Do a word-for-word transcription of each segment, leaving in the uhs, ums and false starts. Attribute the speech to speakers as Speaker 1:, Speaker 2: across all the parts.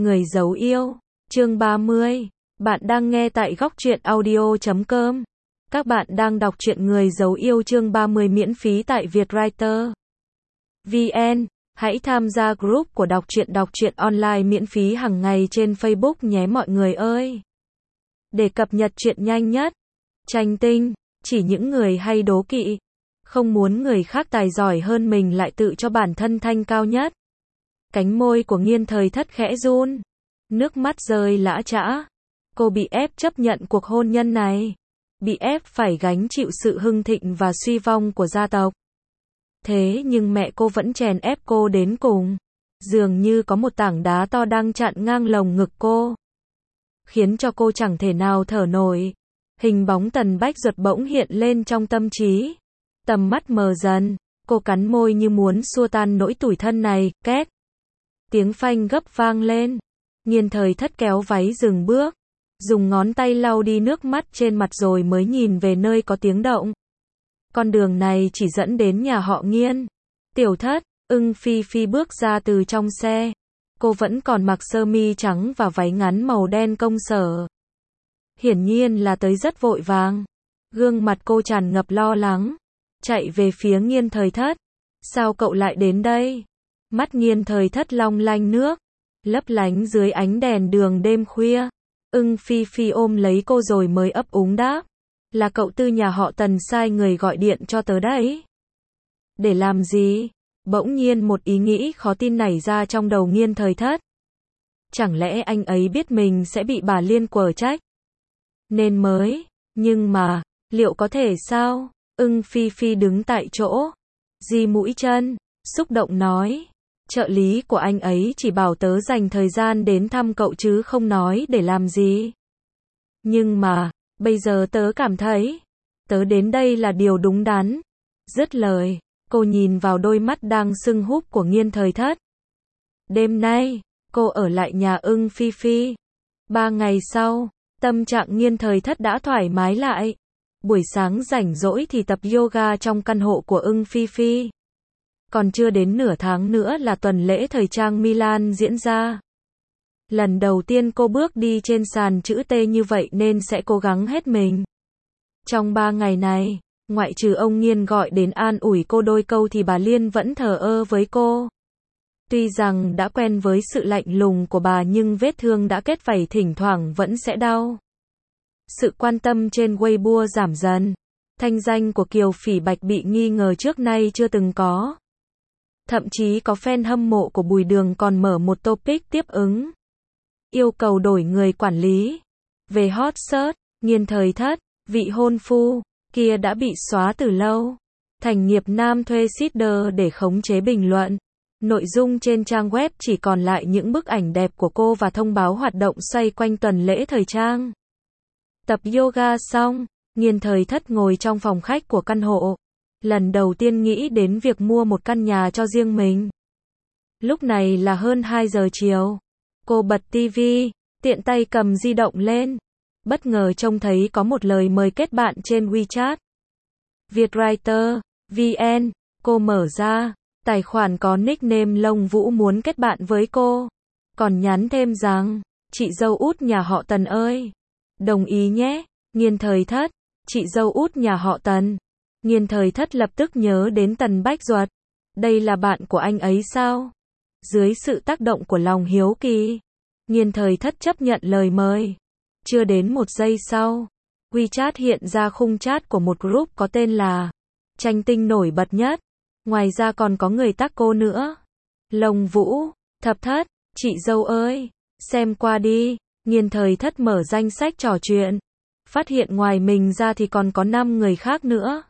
Speaker 1: Người giấu yêu, chương ba mươi. Bạn đang nghe tại góc truyện audio chấm com. Các bạn đang đọc truyện Người giấu yêu chương ba mươi miễn phí tại Vietwriter vê en. Hãy tham gia group của đọc truyện đọc truyện online miễn phí hàng ngày trên Facebook nhé mọi người ơi. Để cập nhật truyện nhanh nhất. Tranh tinh, chỉ những người hay đố kỵ, không muốn người khác tài giỏi hơn mình lại tự cho bản thân thanh cao nhất. Cánh môi của Nghiên Thời Thất khẽ run, nước mắt rơi lã chã. Cô bị ép chấp nhận cuộc hôn nhân này, bị ép phải gánh chịu sự hưng thịnh và suy vong của gia tộc. Thế nhưng mẹ cô vẫn chèn ép cô đến cùng, dường như có một tảng đá to đang chặn ngang lồng ngực cô, khiến cho cô chẳng thể nào thở nổi. Hình bóng Tần Bách Duật bỗng hiện lên trong tâm trí, tầm mắt mờ dần, cô cắn môi như muốn xua tan nỗi tủi thân này. Két, tiếng phanh gấp vang lên. Nghiên Thời Thất kéo váy dừng bước, dùng ngón tay lau đi nước mắt trên mặt rồi mới nhìn về nơi có tiếng động. Con đường này chỉ dẫn đến nhà họ Nghiên. Tiểu Thất, Ưng Phi Phi bước ra từ trong xe. Cô vẫn còn mặc sơ mi trắng và váy ngắn màu đen công sở. Hiển nhiên là tới rất vội vàng. Gương mặt cô tràn ngập lo lắng, chạy về phía Nghiên Thời Thất. Sao cậu lại đến đây? Mắt Nghiên Thời Thất long lanh nước, lấp lánh dưới ánh đèn đường đêm khuya. Ưng Phi Phi ôm lấy cô rồi mới ấp úng đáp. Là cậu Tư nhà họ Tần sai người gọi điện cho tớ đấy. Để làm gì? Bỗng nhiên một ý nghĩ khó tin nảy ra trong đầu Nghiên Thời Thất. Chẳng lẽ anh ấy biết mình sẽ bị bà Liên quở trách nên mới, nhưng mà, liệu có thể sao? Ưng Phi Phi đứng tại chỗ, di mũi chân, xúc động nói. Trợ lý của anh ấy chỉ bảo tớ dành thời gian đến thăm cậu chứ không nói để làm gì. Nhưng mà, bây giờ tớ cảm thấy, tớ đến đây là điều đúng đắn. Dứt lời, cô nhìn vào đôi mắt đang sưng húp của Nghiên Thời Thất. Đêm nay, cô ở lại nhà Ưng Phi Phi. Ba ngày sau, tâm trạng Nghiên Thời Thất đã thoải mái lại. Buổi sáng rảnh rỗi thì tập yoga trong căn hộ của Ưng Phi Phi. Còn chưa đến nửa tháng nữa là tuần lễ thời trang Milan diễn ra. Lần đầu tiên cô bước đi trên sàn chữ T như vậy nên sẽ cố gắng hết mình. Trong ba ngày này, ngoại trừ ông Nghiên gọi đến an ủi cô đôi câu thì bà Liên vẫn thờ ơ với cô. Tuy rằng đã quen với sự lạnh lùng của bà nhưng vết thương đã kết vảy thỉnh thoảng vẫn sẽ đau. Sự quan tâm trên Weibo giảm dần. Thanh danh của Kiều Phỉ Bạch bị nghi ngờ trước nay chưa từng có. Thậm chí có fan hâm mộ của Bùi Đường còn mở một topic tiếp ứng, yêu cầu đổi người quản lý. Về hot search, Nghiên Thời Thất, vị hôn phu kia đã bị xóa từ lâu. Thành nghiệp nam thuê seeder để khống chế bình luận. Nội dung trên trang web chỉ còn lại những bức ảnh đẹp của cô và thông báo hoạt động xoay quanh tuần lễ thời trang. Tập yoga xong, Nghiên Thời Thất ngồi trong phòng khách của căn hộ. Lần đầu tiên nghĩ đến việc mua một căn nhà cho riêng mình. Lúc này là hơn hai giờ chiều. Cô bật tivi, tiện tay cầm di động lên. Bất ngờ trông thấy có một lời mời kết bạn trên WeChat. Vietwriter vê en, cô mở ra. Tài khoản có nickname Lông Vũ muốn kết bạn với cô. Còn nhắn thêm rằng, chị dâu út nhà họ Tần ơi. Đồng ý nhé, Nghiên Thời Thất, chị dâu út nhà họ Tần. Nghiên Thời Thất lập tức nhớ đến Tần Bách Duật. Đây là bạn của anh ấy sao? Dưới sự tác động của lòng hiếu kỳ, Nghiên Thời Thất chấp nhận lời mời. Chưa đến một giây sau, WeChat hiện ra khung chat của một group có tên là Tranh Tinh nổi bật nhất. Ngoài ra còn có người tag cô nữa. Lông Vũ, Thập Thất, chị dâu ơi, xem qua đi. Nghiên Thời Thất mở danh sách trò chuyện, phát hiện ngoài mình ra thì còn có năm người khác nữa.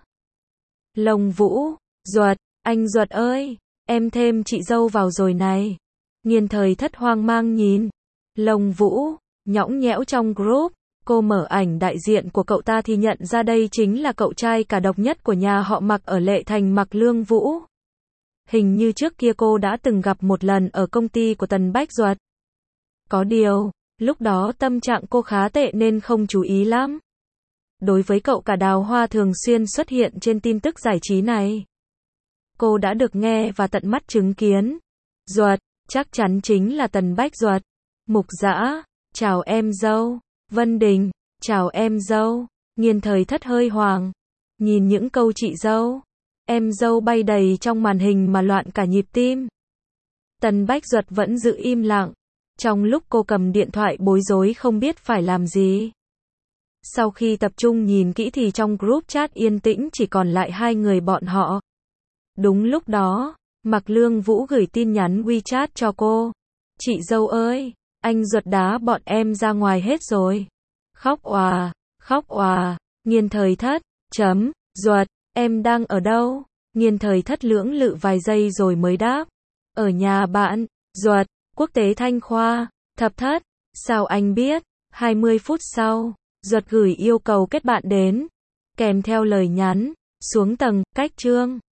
Speaker 1: Lông Vũ, Duật, anh Duật ơi, em thêm chị dâu vào rồi này. Nghiên Thời Thất hoang mang nhìn Lông Vũ, nhõng nhẽo trong group. Cô mở ảnh đại diện của cậu ta thì nhận ra đây chính là cậu trai cả độc nhất của nhà họ Mạc ở Lệ Thành, Mạc Lương Vũ. Hình như trước kia cô đã từng gặp một lần ở công ty của Tần Bách Duật. Có điều, lúc đó tâm trạng cô khá tệ nên không chú ý lắm. Đối với cậu cả Đào Hoa thường xuyên xuất hiện trên tin tức giải trí này, cô đã được nghe và tận mắt chứng kiến. Duật, chắc chắn chính là Tần Bách Duật. Mục Dã, chào em dâu. Vân Đình, chào em dâu. Nghiên Thời Thất hơi hoàng. Nhìn những câu chị dâu, em dâu bay đầy trong màn hình mà loạn cả nhịp tim. Tần Bách Duật vẫn giữ im lặng. Trong lúc cô cầm điện thoại bối rối không biết phải làm gì. Sau khi tập trung nhìn kỹ thì trong group chat yên tĩnh chỉ còn lại hai người bọn họ. Đúng lúc đó, Mạc Lương Vũ gửi tin nhắn WeChat cho cô. Chị dâu ơi, anh Duật đá bọn em ra ngoài hết rồi. Khóc òa, khóc òa. Nghiên Thời Thất, chấm, Duật, em đang ở đâu? Nghiên Thời Thất lưỡng lự vài giây rồi mới đáp. Ở nhà bạn, Duật, Quốc tế Thanh Khoa. Thập Thất, sao anh biết? hai mươi phút sau, Duật gửi yêu cầu kết bạn đến, kèm theo lời nhắn, xuống tầng, cách chương.